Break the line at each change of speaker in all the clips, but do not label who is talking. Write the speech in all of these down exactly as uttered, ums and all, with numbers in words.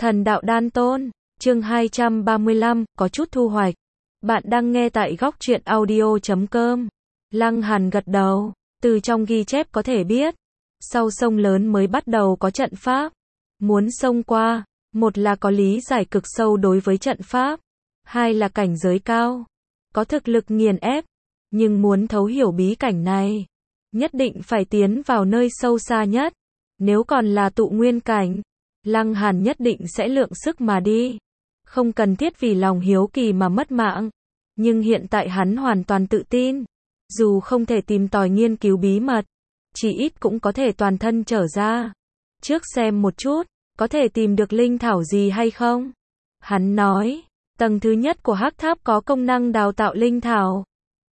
Thần đạo đan tôn, chương hai trăm ba mươi lăm, có chút thu hoạch. Bạn đang nghe tại góc truyện audio chấm com. Lăng Hàn gật đầu, từ trong ghi chép có thể biết, sau sông lớn mới bắt đầu có trận pháp. Muốn xông qua, một là có lý giải cực sâu đối với trận pháp, hai là cảnh giới cao, có thực lực nghiền ép, nhưng muốn thấu hiểu bí cảnh này, nhất định phải tiến vào nơi sâu xa nhất. Nếu còn là tụ nguyên cảnh, Lăng Hàn nhất định sẽ lượng sức mà đi, không cần thiết vì lòng hiếu kỳ mà mất mạng. Nhưng hiện tại hắn hoàn toàn tự tin, dù không thể tìm tòi nghiên cứu bí mật, chỉ ít cũng có thể toàn thân trở ra. Trước xem một chút, có thể tìm được linh thảo gì hay không? Hắn nói, tầng thứ nhất của hắc tháp có công năng đào tạo linh thảo.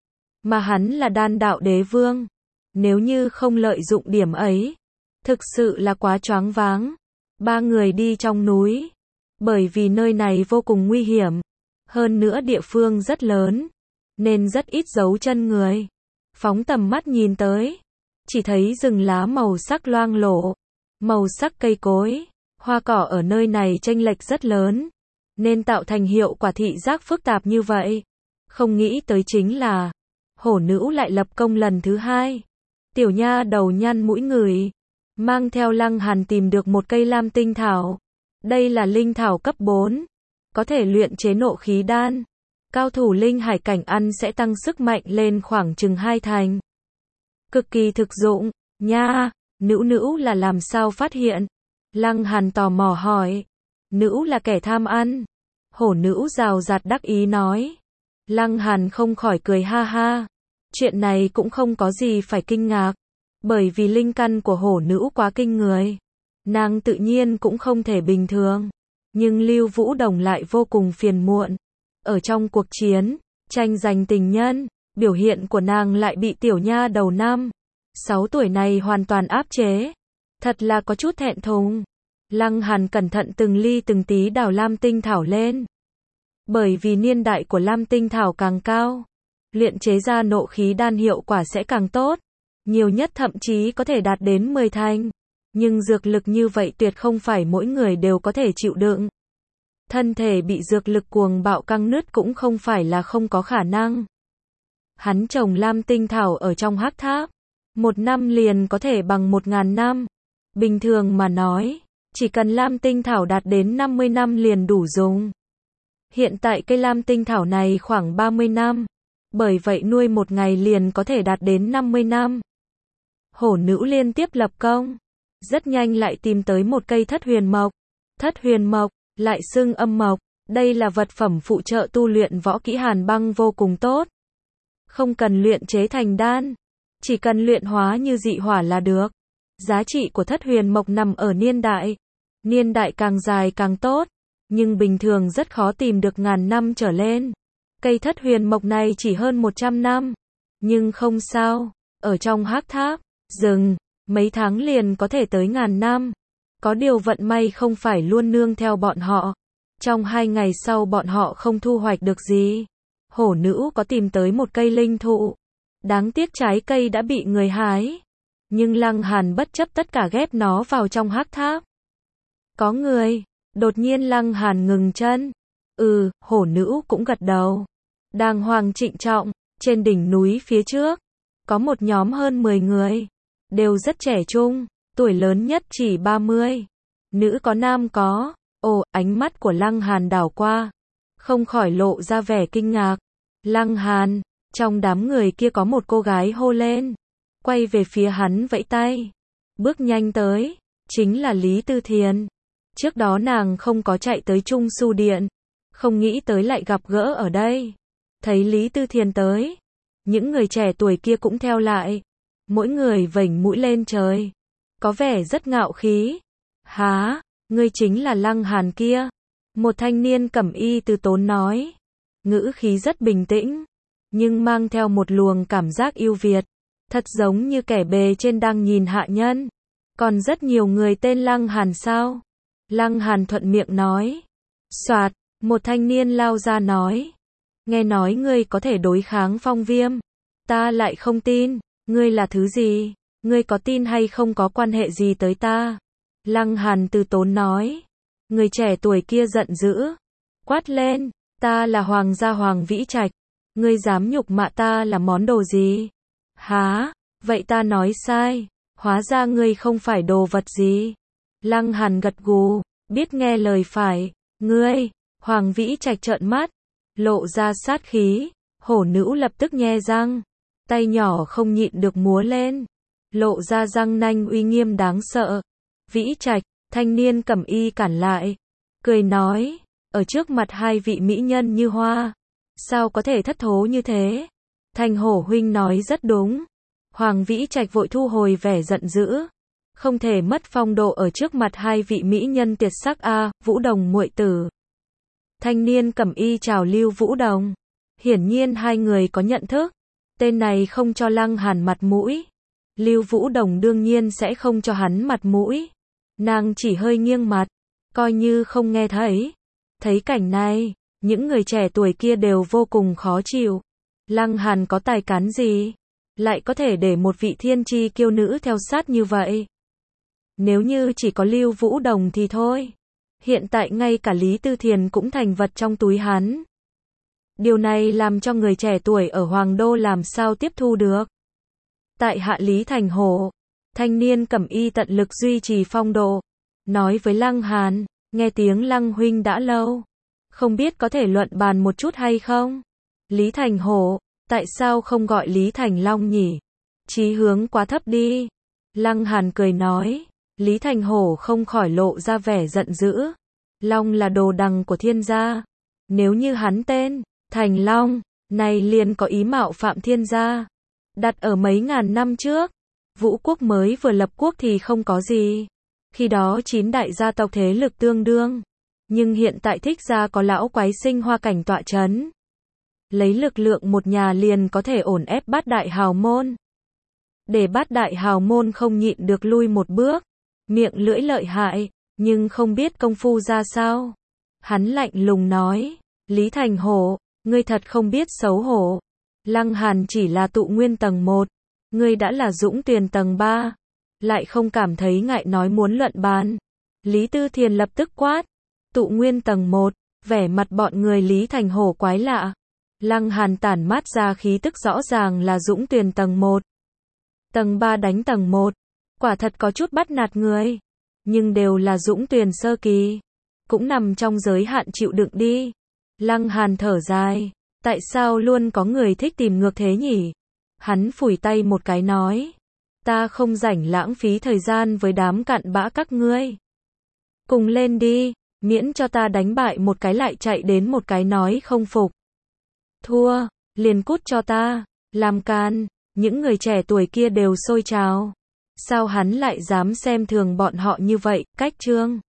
Mà hắn là đan đạo đế vương. Nếu như không lợi dụng điểm ấy, thực sự là quá choáng váng. Ba người đi trong núi, bởi vì nơi này vô cùng nguy hiểm, hơn nữa địa phương rất lớn, nên rất ít dấu chân người. Phóng tầm mắt nhìn tới, chỉ thấy rừng lá màu sắc loang lổ, màu sắc cây cối, hoa cỏ ở nơi này chênh lệch rất lớn, nên tạo thành hiệu quả thị giác phức tạp như vậy. Không nghĩ tới chính là, hổ nữ lại lập công lần thứ hai. Tiểu nha đầu nhăn mũi ngửi, mang theo Lăng Hàn tìm được một cây lam tinh thảo. Đây là linh thảo cấp bốn, có thể luyện chế nộ khí đan. Cao thủ linh hải cảnh ăn sẽ tăng sức mạnh lên khoảng chừng hai thành. Cực kỳ thực dụng, nha, nữ nữ là làm sao phát hiện? Lăng Hàn tò mò hỏi. Nữ là kẻ tham ăn. Hổ nữ rào rạt đắc ý nói. Lăng Hàn không khỏi cười ha ha. Chuyện này cũng không có gì phải kinh ngạc, bởi vì linh căn của hổ nữ quá kinh người. Nàng tự nhiên cũng không thể bình thường. Nhưng Lưu Vũ Đồng lại vô cùng phiền muộn. Ở trong cuộc chiến, tranh giành tình nhân, biểu hiện của nàng lại bị tiểu nha đầu năm, sáu tuổi này hoàn toàn áp chế. Thật là có chút thẹn thùng. Lăng Hàn cẩn thận từng ly từng tí đào lam tinh thảo lên. Bởi vì niên đại của lam tinh thảo càng cao, luyện chế ra nộ khí đan hiệu quả sẽ càng tốt. Nhiều nhất thậm chí có thể đạt đến mười thành. Nhưng dược lực như vậy tuyệt không phải mỗi người đều có thể chịu đựng. Thân thể bị dược lực cuồng bạo căng nứt cũng không phải là không có khả năng. Hắn trồng lam tinh thảo ở trong hắc tháp, một năm liền có thể bằng một ngàn năm. Bình thường mà nói, chỉ cần lam tinh thảo đạt đến năm mươi năm liền đủ dùng. Hiện tại cây lam tinh thảo này khoảng ba mươi năm, bởi vậy nuôi một ngày liền có thể đạt đến năm mươi năm. Hổ nữ liên tiếp lập công, rất nhanh lại tìm tới một cây thất huyền mộc. Thất huyền mộc, lại xưng âm mộc, đây là vật phẩm phụ trợ tu luyện võ kỹ hàn băng vô cùng tốt. Không cần luyện chế thành đan, chỉ cần luyện hóa như dị hỏa là được. Giá trị của thất huyền mộc nằm ở niên đại. Niên đại càng dài càng tốt, nhưng bình thường rất khó tìm được ngàn năm trở lên. Cây thất huyền mộc này chỉ hơn một trăm năm, nhưng không sao, ở trong hắc tháp, rừng, mấy tháng liền có thể tới ngàn năm. Có điều vận may không phải luôn nương theo bọn họ. Trong hai ngày sau bọn họ không thu hoạch được gì. Hổ nữ có tìm tới một cây linh thụ. Đáng tiếc trái cây đã bị người hái. Nhưng Lăng Hàn bất chấp tất cả ghép nó vào trong hắc tháp. Có người. Đột nhiên Lăng Hàn ngừng chân. Ừ, hổ nữ cũng gật đầu. Đàng hoàng trịnh trọng, trên đỉnh núi phía trước, có một nhóm hơn mười người. Đều rất trẻ trung, tuổi lớn nhất chỉ ba mươi. Nữ có nam có. Ồ, ánh mắt của Lăng Hàn đảo qua, không khỏi lộ ra vẻ kinh ngạc. Lăng Hàn, trong đám người kia có một cô gái hô lên, quay về phía hắn vẫy tay. Bước nhanh tới, chính là Lý Tư Thiền. Trước đó nàng không có chạy tới Trung Su Điện, không nghĩ tới lại gặp gỡ ở đây. Thấy Lý Tư Thiền tới, những người trẻ tuổi kia cũng theo lại. Mỗi người vểnh mũi lên trời, có vẻ rất ngạo khí. Há, ngươi chính là Lăng Hàn kia. Một thanh niên cẩm y từ tốn nói. Ngữ khí rất bình tĩnh, nhưng mang theo một luồng cảm giác yêu Việt. Thật giống như kẻ bề trên đang nhìn hạ nhân. Còn rất nhiều người tên Lăng Hàn sao? Lăng Hàn thuận miệng nói. Soạt, một thanh niên lao ra nói. Nghe nói ngươi có thể đối kháng phong viêm. Ta lại không tin. Ngươi là thứ gì? Ngươi có tin hay không có quan hệ gì tới ta? Lăng Hàn từ tốn nói. Người trẻ tuổi kia giận dữ, quát lên, ta là Hoàng gia Hoàng Vĩ Trạch, ngươi dám nhục mạ ta là món đồ gì? Há, vậy ta nói sai, hóa ra ngươi không phải đồ vật gì. Lăng Hàn gật gù, biết nghe lời phải, ngươi, Hoàng Vĩ Trạch trợn mắt, lộ ra sát khí, hổ nữ lập tức nhe răng, tay nhỏ không nhịn được múa lên, lộ ra răng nanh uy nghiêm đáng sợ. Vĩ Trạch, thanh niên cẩm y cản lại, cười nói, ở trước mặt hai vị mỹ nhân như hoa, sao có thể thất thố như thế? Thành hổ huynh nói rất đúng. Hoàng Vĩ Trạch vội thu hồi vẻ giận dữ, không thể mất phong độ ở trước mặt hai vị mỹ nhân tuyệt sắc a, Vũ Đồng muội tử. Thanh niên cẩm y chào Lưu Vũ Đồng, hiển nhiên hai người có nhận thức, tên này không cho Lăng Hàn mặt mũi, Lưu Vũ Đồng đương nhiên sẽ không cho hắn mặt mũi, nàng chỉ hơi nghiêng mặt, coi như không nghe thấy. Thấy cảnh này, những người trẻ tuổi kia đều vô cùng khó chịu. Lăng Hàn có tài cán gì, lại có thể để một vị thiên chi kiêu nữ theo sát như vậy? Nếu như chỉ có Lưu Vũ Đồng thì thôi. Hiện tại ngay cả Lý Tư Thiền cũng thành vật trong túi hắn. Điều này làm cho người trẻ tuổi ở Hoàng Đô làm sao tiếp thu được. Tại hạ Lý Thành Hổ, thanh niên cẩm y tận lực duy trì phong độ, nói với Lăng Hàn, nghe tiếng Lăng huynh đã lâu, không biết có thể luận bàn một chút hay không? Lý Thành Hổ, tại sao không gọi Lý Thành Long nhỉ? Chí hướng quá thấp đi. Lăng Hàn cười nói, Lý Thành Hổ không khỏi lộ ra vẻ giận dữ. Long là đồ đằng của thiên gia. Nếu như hắn tên Thành Long, này liền có ý mạo phạm thiên gia. Đặt ở mấy ngàn năm trước, Vũ quốc mới vừa lập quốc thì không có gì. Khi đó chín đại gia tộc thế lực tương đương. Nhưng hiện tại Thích gia có lão quái sinh hoa cảnh tọa chấn. Lấy lực lượng một nhà liền có thể ổn ép bát đại hào môn. Để bát đại hào môn không nhịn được lui một bước. Miệng lưỡi lợi hại, nhưng không biết công phu ra sao. Hắn lạnh lùng nói, Lý Thành Hổ, ngươi thật không biết xấu hổ. Lăng Hàn chỉ là tụ nguyên tầng một, ngươi đã là dũng tuyền tầng ba, lại không cảm thấy ngại nói muốn luận bàn. Lý Tư Thiền lập tức quát, tụ nguyên tầng một, vẻ mặt bọn người Lý Thành Hổ quái lạ. Lăng Hàn tản mát ra khí tức rõ ràng là dũng tuyền tầng một. Tầng ba đánh tầng một, quả thật có chút bắt nạt người, nhưng đều là dũng tuyền sơ kỳ, cũng nằm trong giới hạn chịu đựng đi. Lăng Hàn thở dài, tại sao luôn có người thích tìm ngược thế nhỉ? Hắn phủi tay một cái nói, ta không rảnh lãng phí thời gian với đám cặn bã các ngươi. Cùng lên đi, miễn cho ta đánh bại một cái lại chạy đến một cái nói không phục. Thua, liền cút cho ta, làm can. Những người trẻ tuổi kia đều sôi trào. Sao hắn lại dám xem thường bọn họ như vậy? Cách chương